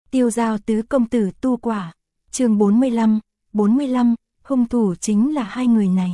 Tiêu Giao tứ công tử tu quả. Chương 45, hung thủ chính là hai người này.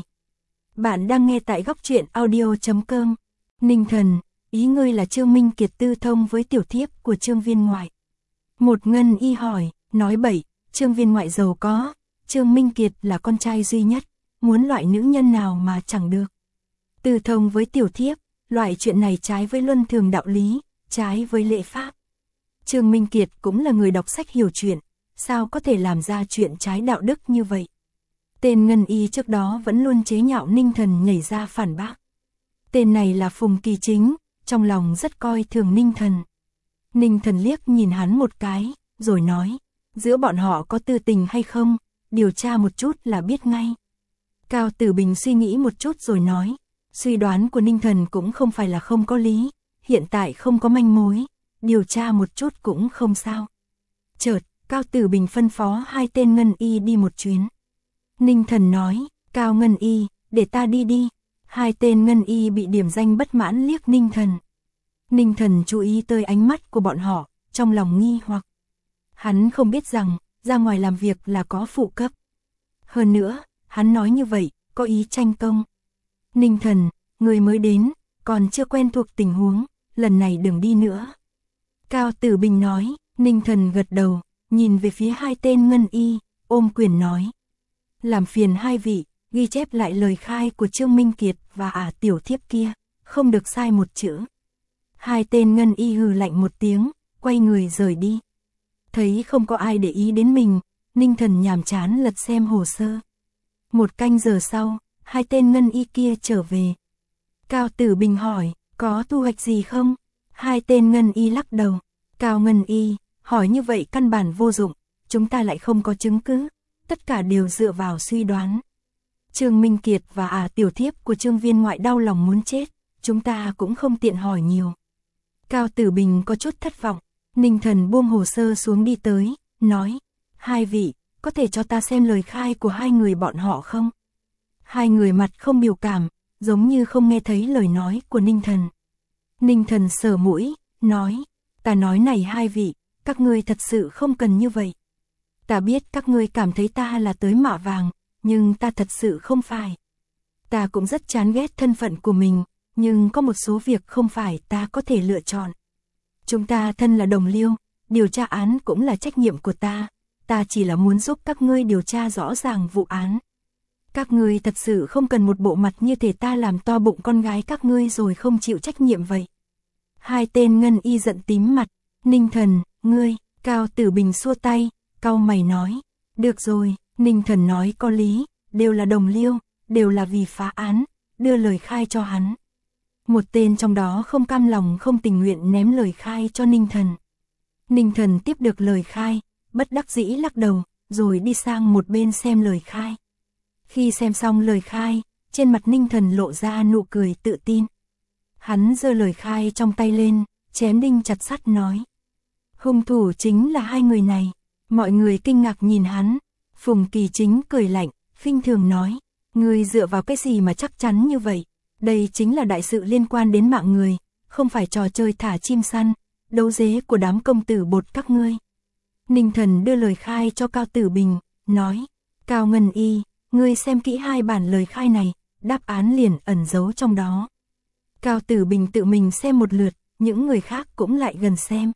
Bạn đang nghe tại góc truyện audio.com. Ninh Thần, ý ngươi là Trương Minh Kiệt tư thông với tiểu thiếp của Trương Viên Ngoại. Một ngân y hỏi, nói bậy, Trương Viên Ngoại giàu có, Trương Minh Kiệt là con trai duy nhất, muốn loại nữ nhân nào mà chẳng được. Tư thông với tiểu thiếp, loại chuyện này trái với luân thường đạo lý, trái với lễ pháp. Trương Minh Kiệt cũng là người đọc sách hiểu chuyện, sao có thể làm ra chuyện trái đạo đức như vậy. Tên ngân y trước đó vẫn luôn chế nhạo Ninh Thần nhảy ra phản bác. Tên này là Phùng Kỳ Chính, trong lòng rất coi thường Ninh Thần. Ninh Thần liếc nhìn hắn một cái, rồi nói, giữa bọn họ có tư tình hay không, điều tra một chút là biết ngay. Cao Tử Bình suy nghĩ một chút rồi nói, suy đoán của Ninh Thần cũng không phải là không có lý, hiện tại không có manh mối, điều tra một chút cũng không sao. Chợt, Cao Tử Bình phân phó hai tên ngân y đi một chuyến. Ninh Thần nói, Cao ngân y, để ta đi đi. Hai tên ngân y bị điểm danh bất mãn liếc Ninh Thần. Ninh Thần chú ý tới ánh mắt của bọn họ, trong lòng nghi hoặc. Hắn không biết rằng, ra ngoài làm việc là có phụ cấp. Hơn nữa, hắn nói như vậy, có ý tranh công. Ninh Thần, người mới đến, còn chưa quen thuộc tình huống, lần này đừng đi nữa. Cao Tử Bình nói, Ninh Thần gật đầu, nhìn về phía hai tên ngân y, ôm quyền nói. Làm phiền hai vị, ghi chép lại lời khai của Trương Minh Kiệt và tiểu thiếp kia, không được sai một chữ. Hai tên ngân y hừ lạnh một tiếng, quay người rời đi. Thấy không có ai để ý đến mình, Ninh Thần nhàm chán lật xem hồ sơ. Một canh giờ sau, hai tên ngân y kia trở về. Cao Tử Bình hỏi, có thu hoạch gì không? Hai tên ngân y lắc đầu. Cao ngân y, hỏi như vậy căn bản vô dụng, chúng ta lại không có chứng cứ, tất cả đều dựa vào suy đoán. Trương Minh Kiệt và tiểu thiếp của Trương Viên Ngoại đau lòng muốn chết, chúng ta cũng không tiện hỏi nhiều. Cao Tử Bình có chút thất vọng, Ninh Thần buông hồ sơ xuống đi tới, nói, hai vị, có thể cho ta xem lời khai của hai người bọn họ không? Hai người mặt không biểu cảm, giống như không nghe thấy lời nói của Ninh Thần. Ninh Thần sờ mũi, nói, ta nói này hai vị, các ngươi thật sự không cần như vậy. Ta biết các ngươi cảm thấy ta là tới mạ vàng, nhưng ta thật sự không phải. Ta cũng rất chán ghét thân phận của mình, nhưng có một số việc không phải ta có thể lựa chọn. Chúng ta thân là đồng liêu, điều tra án cũng là trách nhiệm của ta chỉ là muốn giúp các ngươi điều tra rõ ràng vụ án. Các ngươi thật sự không cần một bộ mặt như thể ta làm to bụng con gái các ngươi rồi không chịu trách nhiệm vậy. Hai tên ngân y giận tím mặt, Ninh Thần, ngươi, Cao Tử Bình xua tay, cau mày nói, được rồi, Ninh Thần nói có lý, đều là đồng liêu, đều là vì phá án, đưa lời khai cho hắn. Một tên trong đó không cam lòng không tình nguyện ném lời khai cho Ninh Thần. Ninh Thần tiếp được lời khai, bất đắc dĩ lắc đầu, rồi đi sang một bên xem lời khai. Khi xem xong lời khai, trên mặt Ninh Thần lộ ra nụ cười tự tin. Hắn giơ lời khai trong tay lên, chém đinh chặt sắt nói. Hung thủ chính là hai người này. Mọi người kinh ngạc nhìn hắn. Phùng Kỳ Chính cười lạnh, khinh thường nói. Ngươi dựa vào cái gì mà chắc chắn như vậy? Đây chính là đại sự liên quan đến mạng người, không phải trò chơi thả chim săn, đấu dế của đám công tử bột các ngươi. Ninh Thần đưa lời khai cho Cao Tử Bình, nói. Cao ngân y, ngươi xem kỹ hai bản lời khai này, đáp án liền ẩn giấu trong đó. Cao Tử Bình tự mình xem một lượt, những người khác cũng lại gần xem.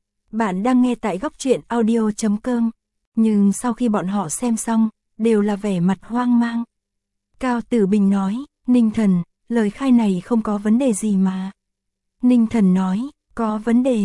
Bạn đang nghe tại góc truyện audio.com, nhưng sau khi bọn họ xem xong, đều là vẻ mặt hoang mang. Cao Tử Bình nói, Ninh Thần, lời khai này không có vấn đề gì mà. Ninh Thần nói, có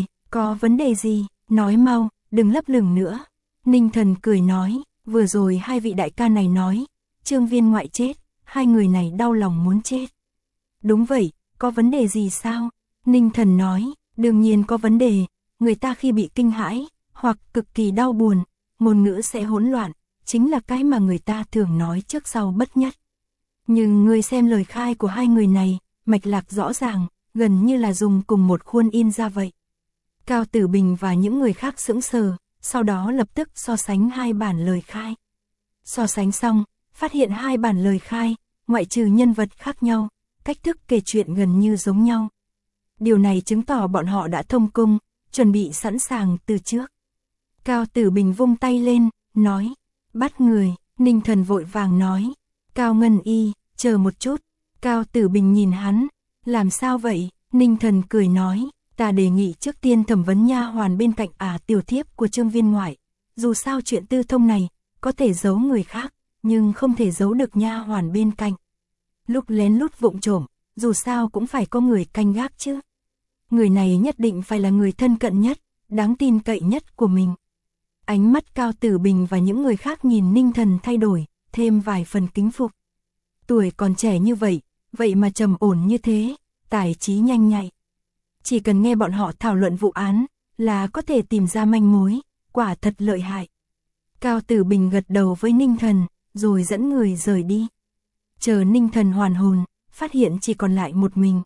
vấn đề gì, nói mau, đừng lấp lửng nữa. Ninh Thần cười nói, vừa rồi hai vị đại ca này nói, Trương Viên Ngoại chết, hai người này đau lòng muốn chết. Đúng vậy, có vấn đề gì sao? Ninh Thần nói, đương nhiên có vấn đề, người ta khi bị kinh hãi, hoặc cực kỳ đau buồn, ngôn ngữ sẽ hỗn loạn, chính là cái mà người ta thường nói trước sau bất nhất. Nhưng người xem lời khai của hai người này, mạch lạc rõ ràng, gần như là dùng cùng một khuôn in ra vậy. Cao Tử Bình và những người khác sững sờ, sau đó lập tức so sánh hai bản lời khai. So sánh xong, phát hiện hai bản lời khai, ngoại trừ nhân vật khác nhau, cách thức kể chuyện gần như giống nhau. Điều này chứng tỏ bọn họ đã thông cung, chuẩn bị sẵn sàng từ trước. Cao Tử Bình vung tay lên, nói, bắt người. Ninh Thần vội vàng nói, Cao Ngân Y, chờ một chút. Cao Tử Bình nhìn hắn, làm sao vậy? Ninh Thần cười nói, ta đề nghị trước tiên thẩm vấn nha hoàn bên cạnh tiểu thiếp của Trương viên ngoại. Dù sao chuyện tư thông này, có thể giấu người khác, nhưng không thể giấu được nha hoàn bên cạnh. Lúc lén lút vụng trộm, dù sao cũng phải có người canh gác chứ. Người này nhất định phải là người thân cận nhất, đáng tin cậy nhất của mình. Ánh mắt Cao Tử Bình và những người khác nhìn Ninh Thần thay đổi, thêm vài phần kính phục. Tuổi còn trẻ như vậy, vậy mà trầm ổn như thế, tài trí nhanh nhạy. Chỉ cần nghe bọn họ thảo luận vụ án, là có thể tìm ra manh mối, quả thật lợi hại. Cao Tử Bình gật đầu với Ninh Thần, rồi dẫn người rời đi. Chờ Ninh Thần hoàn hồn, phát hiện chỉ còn lại một mình.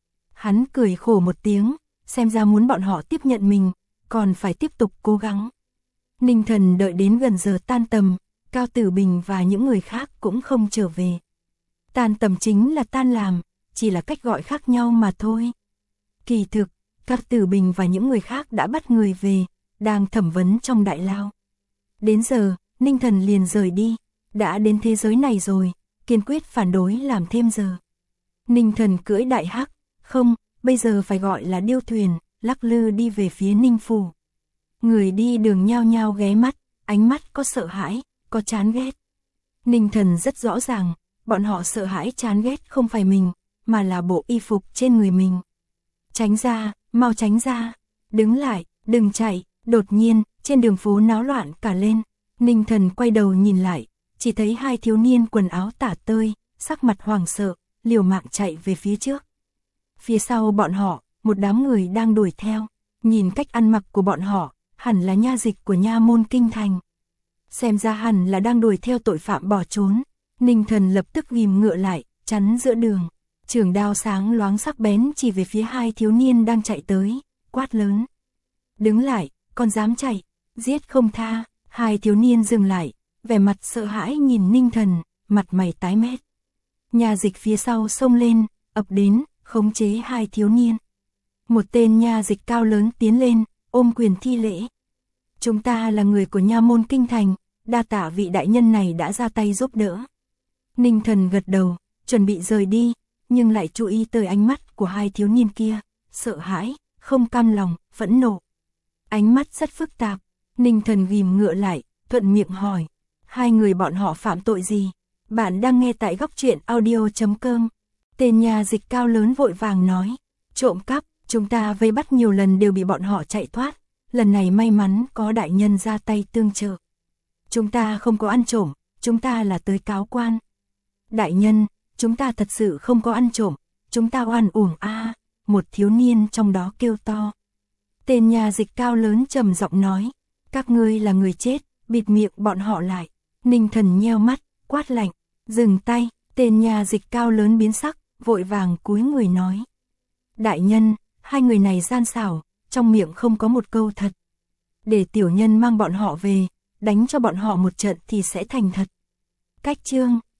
Hắn cười khổ một tiếng, xem ra muốn bọn họ tiếp nhận mình, còn phải tiếp tục cố gắng. Ninh Thần đợi đến gần giờ tan tầm, Cao Tử Bình và những người khác cũng không trở về. Tan tầm chính là tan làm, chỉ là cách gọi khác nhau mà thôi. Kỳ thực, Cao Tử Bình và những người khác đã bắt người về, đang thẩm vấn trong đại lao. Đến giờ, Ninh Thần liền rời đi, đã đến thế giới này rồi, kiên quyết phản đối làm thêm giờ. Ninh Thần cưỡi đại hắc, không, bây giờ phải gọi là điêu thuyền, lắc lư đi về phía Ninh Phủ. Người đi đường nhao nhao ghé mắt, ánh mắt có sợ hãi, có chán ghét. Ninh Thần rất rõ ràng, bọn họ sợ hãi chán ghét không phải mình, mà là bộ y phục trên người mình. Tránh ra, mau tránh ra, đứng lại, đừng chạy. Đột nhiên, trên đường phố náo loạn cả lên. Ninh Thần quay đầu nhìn lại, chỉ thấy hai thiếu niên quần áo tả tơi, sắc mặt hoảng sợ, liều mạng chạy về phía trước. Phía sau bọn họ, một đám người đang đuổi theo. Nhìn cách ăn mặc của bọn họ, hẳn là nha dịch của nha môn kinh thành. Xem ra hẳn là đang đuổi theo tội phạm bỏ trốn. Ninh Thần lập tức ghim ngựa lại, chắn giữa đường. Trường đao sáng loáng sắc bén chỉ về phía hai thiếu niên đang chạy tới, quát lớn. Đứng lại, còn dám chạy, giết không tha. Hai thiếu niên dừng lại, vẻ mặt sợ hãi nhìn Ninh Thần, mặt mày tái mét. Nha dịch phía sau xông lên, ập đến, khống chế hai thiếu niên. Một tên nha dịch cao lớn tiến lên, ôm quyền thi lễ. Chúng ta là người của nha môn kinh thành, đa tạ vị đại nhân này đã ra tay giúp đỡ. Ninh Thần gật đầu, chuẩn bị rời đi, nhưng lại chú ý tới ánh mắt của hai thiếu niên kia, sợ hãi, không cam lòng, phẫn nộ. Ánh mắt rất phức tạp, Ninh Thần ghim ngựa lại, thuận miệng hỏi, hai người bọn họ phạm tội gì? Bạn đang nghe tại góc truyện audio.com. Tên nha dịch cao lớn vội vàng nói, trộm cắp, chúng ta vây bắt nhiều lần đều bị bọn họ chạy thoát, lần này may mắn có đại nhân ra tay tương trợ. Chúng ta không có ăn trộm, chúng ta là tới cáo quan. Đại nhân, chúng ta thật sự không có ăn trộm, chúng ta oan uổng một thiếu niên trong đó kêu to. Tên nha dịch cao lớn trầm giọng nói, các ngươi là người chết, bịt miệng bọn họ lại. Ninh Thần nheo mắt, quát lạnh, dừng tay. Tên nha dịch cao lớn biến sắc, vội vàng cúi người nói. Đại nhân, hai người này gian xảo, trong miệng không có một câu thật. Để tiểu nhân mang bọn họ về, đánh cho bọn họ một trận thì sẽ thành thật. Cách chương